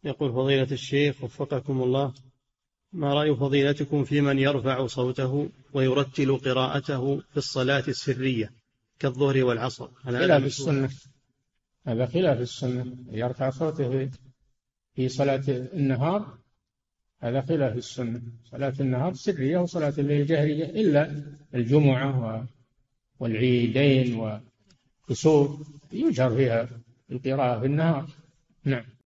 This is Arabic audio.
يقول فضيلة الشيخ وفقكم الله، ما رأي فضيلتكم في من يرفع صوته ويرتل قراءته في الصلاة السرية كالظهر والعصر؟ خلاف السنة، هذا خلاف السنة. يرفع صوته في صلاة النهار هذا خلاف السنة. صلاة النهار سرية وصلاة الليل جهرية، إلا الجمعة والعيدين وكسوف يجهر فيها القراءة في النهار. نعم.